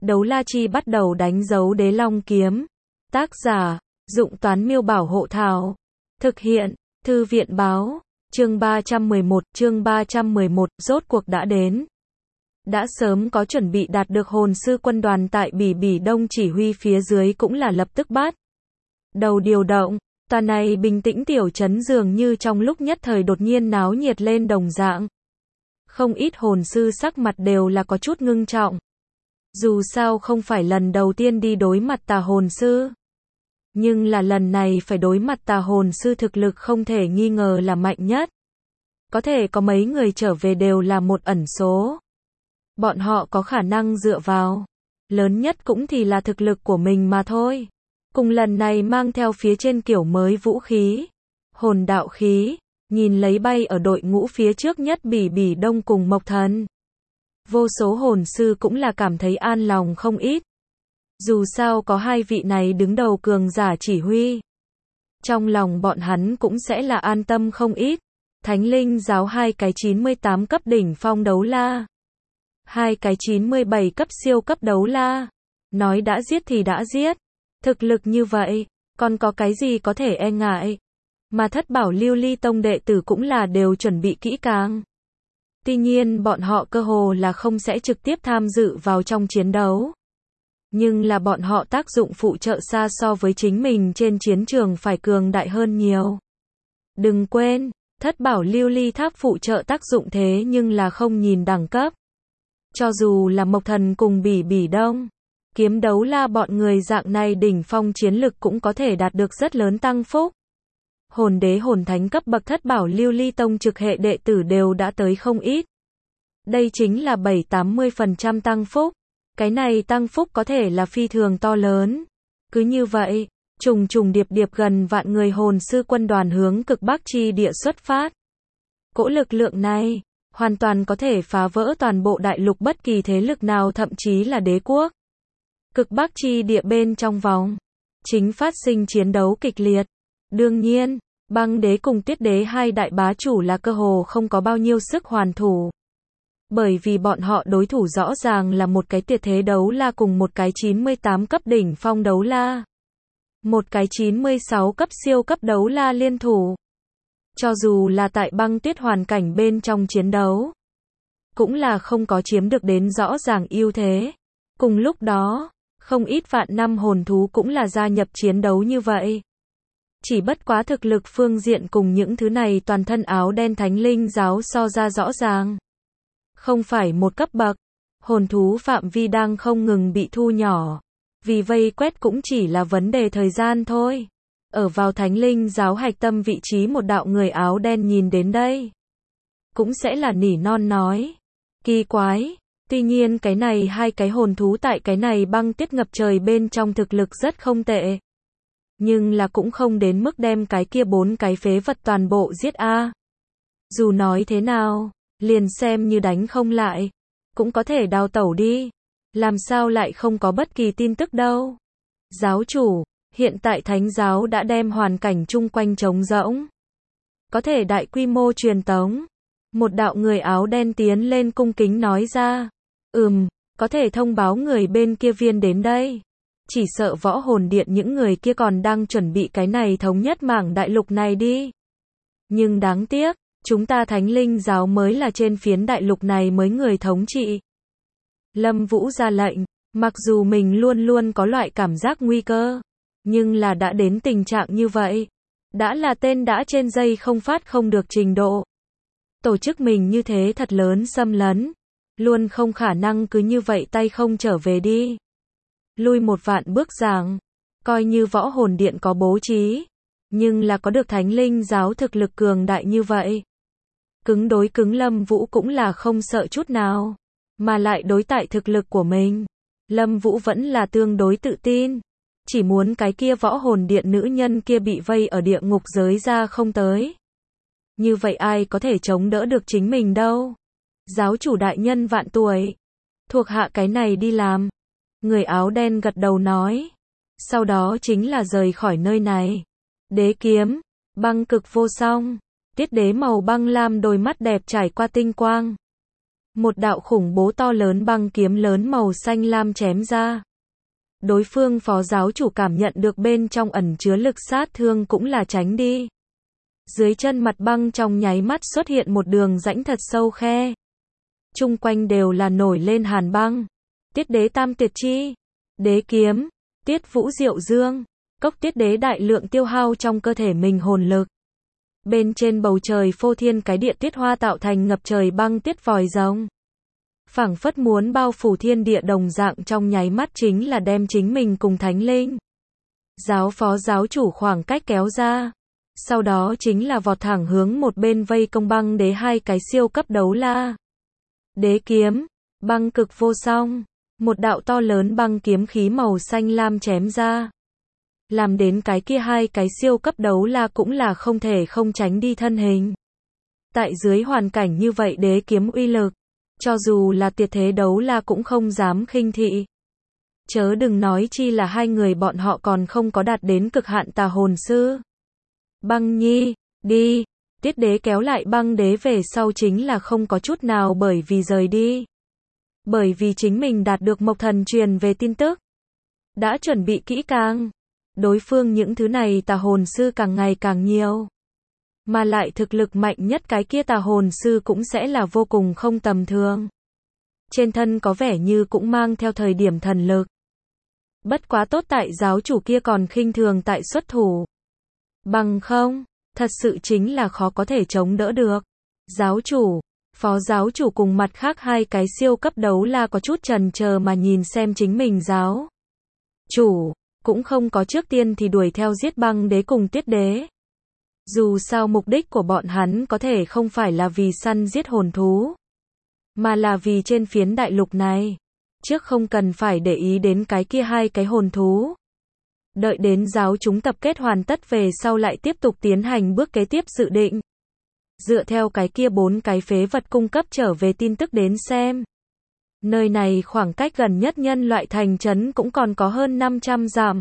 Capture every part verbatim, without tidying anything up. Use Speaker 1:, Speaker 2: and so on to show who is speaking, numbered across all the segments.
Speaker 1: Đấu la chi bắt đầu đánh dấu đế long kiếm. Tác giả, Dụng Toán Miêu Bảo Hộ Thảo. Thực hiện, Thư viện Báo. Chương ba trăm mười một, chương ba trăm mười một, rốt cuộc đã đến. Đã sớm có chuẩn bị đạt được hồn sư quân đoàn tại Bỉ Bỉ Đông chỉ huy phía dưới cũng là lập tức bắt đầu điều động. Tòa này bình tĩnh tiểu trấn dường như trong lúc nhất thời đột nhiên náo nhiệt lên đồng dạng. Không ít hồn sư sắc mặt đều là có chút ngưng trọng. Dù sao không phải lần đầu tiên đi đối mặt tà hồn sư. Nhưng là lần này phải đối mặt tà hồn sư thực lực không thể nghi ngờ là mạnh nhất. Có thể có mấy người trở về đều là một ẩn số. Bọn họ có khả năng dựa vào. Lớn nhất cũng thì là thực lực của mình mà thôi. Cùng lần này mang theo phía trên kiểu mới vũ khí. Hồn đạo khí. Nhìn lấy bay ở đội ngũ phía trước nhất Bỉ Bỉ Đông cùng Mộc Thần. Vô số hồn sư cũng là cảm thấy an lòng không ít. Dù sao có hai vị này đứng đầu cường giả chỉ huy. Trong lòng bọn hắn cũng sẽ là an tâm không ít. Thánh linh giáo hai cái chín mươi tám cấp đỉnh phong đấu la. Hai cái chín mươi bảy cấp siêu cấp đấu la. Nói đã giết thì đã giết. Thực lực như vậy, còn có cái gì có thể e ngại. Mà Thất Bảo Lưu Ly Tông đệ tử cũng là đều chuẩn bị kỹ càng. Tuy nhiên bọn họ cơ hồ là không sẽ trực tiếp tham dự vào trong chiến đấu. Nhưng là bọn họ tác dụng phụ trợ xa so với chính mình trên chiến trường phải cường đại hơn nhiều. Đừng quên, Thất Bảo Lưu Ly Tháp phụ trợ tác dụng thế nhưng là không nhìn đẳng cấp. Cho dù là Mộc Thần cùng Bỉ Bỉ Đông, kiếm đấu la bọn người dạng này đỉnh phong chiến lực cũng có thể đạt được rất lớn tăng phúc. Hồn đế hồn thánh cấp bậc Thất Bảo Lưu Ly Tông trực hệ đệ tử đều đã tới không ít. Đây chính là bảy tám mươi phần trăm tăng phúc. Cái này tăng phúc có thể là phi thường to lớn. Cứ như vậy, trùng trùng điệp điệp gần vạn người hồn sư quân đoàn hướng cực Bắc chi địa xuất phát. Cỗ lực lượng này, hoàn toàn có thể phá vỡ toàn bộ đại lục bất kỳ thế lực nào thậm chí là đế quốc. Cực Bắc chi địa bên trong vòng, chính phát sinh chiến đấu kịch liệt. Đương nhiên, băng đế cùng tuyết đế hai đại bá chủ là cơ hồ không có bao nhiêu sức hoàn thủ. Bởi vì bọn họ đối thủ rõ ràng là một cái tuyệt thế đấu la cùng một cái chín mươi tám cấp đỉnh phong đấu la. Một cái chín mươi sáu cấp siêu cấp đấu la liên thủ. Cho dù là tại băng tuyết hoàn cảnh bên trong chiến đấu, cũng là không có chiếm được đến rõ ràng ưu thế. Cùng lúc đó, không ít vạn năm hồn thú cũng là gia nhập chiến đấu như vậy. Chỉ bất quá thực lực phương diện cùng những thứ này toàn thân áo đen thánh linh giáo so ra rõ ràng. Không phải một cấp bậc, hồn thú phạm vi đang không ngừng bị thu nhỏ. Vì vây quét cũng chỉ là vấn đề thời gian thôi. Ở vào thánh linh giáo hạch tâm vị trí một đạo người áo đen nhìn đến đây. Cũng sẽ là nỉ non nói. Kỳ quái. Tuy nhiên cái này hai cái hồn thú tại cái này băng tuyết ngập trời bên trong thực lực rất không tệ. Nhưng là cũng không đến mức đem cái kia bốn cái phế vật toàn bộ giết a. Dù nói thế nào, liền xem như đánh không lại, cũng có thể đào tẩu đi. Làm sao lại không có bất kỳ tin tức đâu. Giáo chủ, hiện tại thánh giáo đã đem hoàn cảnh chung quanh trống rỗng. Có thể đại quy mô truyền tống. Một đạo người áo đen tiến lên cung kính nói ra. Ừm, có thể thông báo người bên kia viên đến đây. Chỉ sợ võ hồn điện những người kia còn đang chuẩn bị cái này thống nhất mảng đại lục này đi. Nhưng đáng tiếc, chúng ta thánh linh giáo mới là trên phiến đại lục này mới người thống trị. Lâm Vũ ra lệnh, mặc dù mình luôn luôn có loại cảm giác nguy cơ, nhưng là đã đến tình trạng như vậy. Đã là tên đã trên dây không phát không được trình độ. Tổ chức mình như thế thật lớn xâm lấn. Luôn không khả năng cứ như vậy tay không trở về đi. Lui một vạn bước giảng, coi như võ hồn điện có bố trí, nhưng là có được thánh linh giáo thực lực cường đại như vậy. Cứng đối cứng Lâm Vũ cũng là không sợ chút nào, mà lại đối tại thực lực của mình. Lâm Vũ vẫn là tương đối tự tin, chỉ muốn cái kia võ hồn điện nữ nhân kia bị vây ở địa ngục giới ra không tới. Như vậy ai có thể chống đỡ được chính mình đâu. Giáo chủ đại nhân vạn tuổi, thuộc hạ cái này đi làm. Người áo đen gật đầu nói. Sau đó chính là rời khỏi nơi này. Đế kiếm, băng cực vô song. Tiết đế màu băng lam đôi mắt đẹp trải qua tinh quang. Một đạo khủng bố to lớn băng kiếm lớn màu xanh lam chém ra. Đối phương phó giáo chủ cảm nhận được bên trong ẩn chứa lực sát thương cũng là tránh đi. Dưới chân mặt băng trong nháy mắt xuất hiện một đường rãnh thật sâu khe. Chung quanh đều là nổi lên hàn băng. Tiết đế tam tuyệt chi, đế kiếm, tiết vũ diệu dương, cốc tiết đế đại lượng tiêu hao trong cơ thể mình hồn lực. Bên trên bầu trời phô thiên cái địa tiết hoa tạo thành ngập trời băng tiết vòi rồng. Phảng phất muốn bao phủ thiên địa đồng dạng trong nháy mắt chính là đem chính mình cùng thánh linh. Giáo phó giáo chủ khoảng cách kéo ra. Sau đó chính là vọt thẳng hướng một bên vây công băng đế hai cái siêu cấp đấu la. Đế kiếm, băng cực vô song. Một đạo to lớn băng kiếm khí màu xanh lam chém ra. Làm đến cái kia hai cái siêu cấp đấu la cũng là không thể không tránh đi thân hình. Tại dưới hoàn cảnh như vậy đế kiếm uy lực, cho dù là tuyệt thế đấu la cũng không dám khinh thị. Chớ đừng nói chi là hai người bọn họ còn không có đạt đến cực hạn tà hồn sư. Băng nhi, đi. Tiết đế kéo lại băng đế về sau chính là không có chút nào bởi vì rời đi. Bởi vì chính mình đạt được Mộc Thần truyền về tin tức. Đã chuẩn bị kỹ càng. Đối phương những thứ này tà hồn sư càng ngày càng nhiều. Mà lại thực lực mạnh nhất cái kia tà hồn sư cũng sẽ là vô cùng không tầm thường. Trên thân có vẻ như cũng mang theo thời điểm thần lực. Bất quá tốt tại giáo chủ kia còn khinh thường tại xuất thủ. Bằng không, thật sự chính là khó có thể chống đỡ được. Giáo chủ, phó giáo chủ cùng mặt khác hai cái siêu cấp đấu la có chút chần chờ mà nhìn xem chính mình giáo chủ, cũng không có trước tiên thì đuổi theo giết băng đế cùng tiết đế. Dù sao mục đích của bọn hắn có thể không phải là vì săn giết hồn thú, mà là vì trên phiến đại lục này, trước không cần phải để ý đến cái kia hai cái hồn thú. Đợi đến giáo chúng tập kết hoàn tất về sau lại tiếp tục tiến hành bước kế tiếp dự định. Dựa theo cái kia bốn cái phế vật cung cấp trở về tin tức đến xem. Nơi này khoảng cách gần nhất nhân loại thành trấn cũng còn có hơn năm trăm dặm.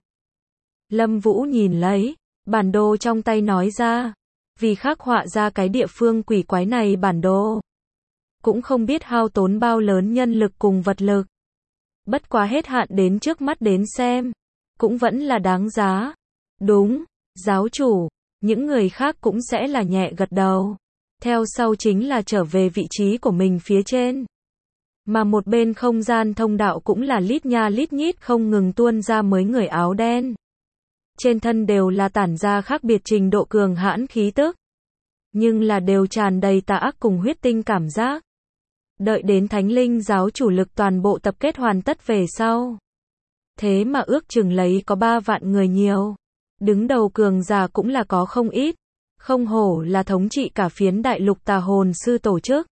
Speaker 1: Lâm Vũ nhìn lấy bản đồ trong tay nói ra, vì khắc họa ra cái địa phương quỷ quái này bản đồ. Cũng không biết hao tốn bao lớn nhân lực cùng vật lực. Bất quá hết hạn đến trước mắt đến xem, cũng vẫn là đáng giá. Đúng, giáo chủ, những người khác cũng sẽ là nhẹ gật đầu. Theo sau chính là trở về vị trí của mình phía trên. Mà một bên không gian thông đạo cũng là lít nha lít nhít không ngừng tuôn ra mới người áo đen. Trên thân đều là tản ra khác biệt trình độ cường hãn khí tức. Nhưng là đều tràn đầy tà ác cùng huyết tinh cảm giác. Đợi đến thánh linh giáo chủ lực toàn bộ tập kết hoàn tất về sau. Thế mà ước chừng lấy có ba vạn người nhiều. Đứng đầu cường giả cũng là có không ít. Không hổ là thống trị cả phiến đại lục tà hồn sư tổ chức.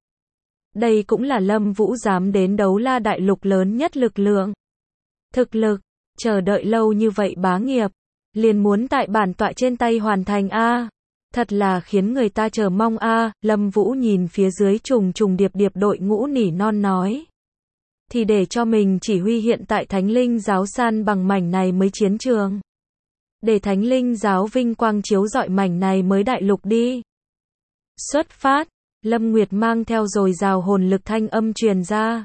Speaker 1: Đây cũng là Lâm Vũ dám đến đấu la đại lục lớn nhất lực lượng. Thực lực, chờ đợi lâu như vậy bá nghiệp. Liền muốn tại bản tọa trên tay hoàn thành a. Thật là khiến người ta chờ mong a. Lâm Vũ nhìn phía dưới trùng trùng điệp điệp đội ngũ nỉ non nói. Thì để cho mình chỉ huy hiện tại thánh linh giáo san bằng mảnh này mới chiến trường. Để thánh linh giáo vinh quang chiếu rọi mảnh này mới đại lục đi. Xuất phát, Lâm Nguyệt mang theo dồi dào hồn lực thanh âm truyền ra.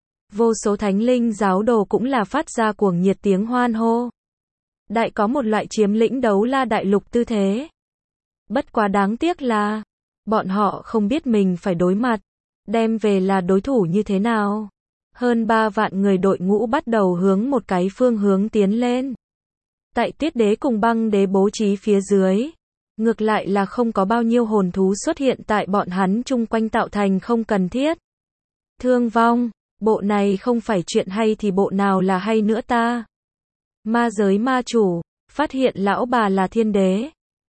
Speaker 1: Vô số thánh linh giáo đồ cũng là phát ra cuồng nhiệt tiếng hoan hô. Đại có một loại chiếm lĩnh đấu la đại lục tư thế. Bất quá đáng tiếc là, bọn họ không biết mình phải đối mặt, đem về là đối thủ như thế nào. Hơn ba vạn người đội ngũ bắt đầu hướng một cái phương hướng tiến lên. Tại tiết đế cùng băng đế bố trí phía dưới. Ngược lại là không có bao nhiêu hồn thú xuất hiện tại bọn hắn chung quanh tạo thành không cần thiết. Thương vong, bộ này không phải chuyện hay thì bộ nào là hay nữa ta. Ma giới ma chủ, phát hiện lão bà là thiên đế.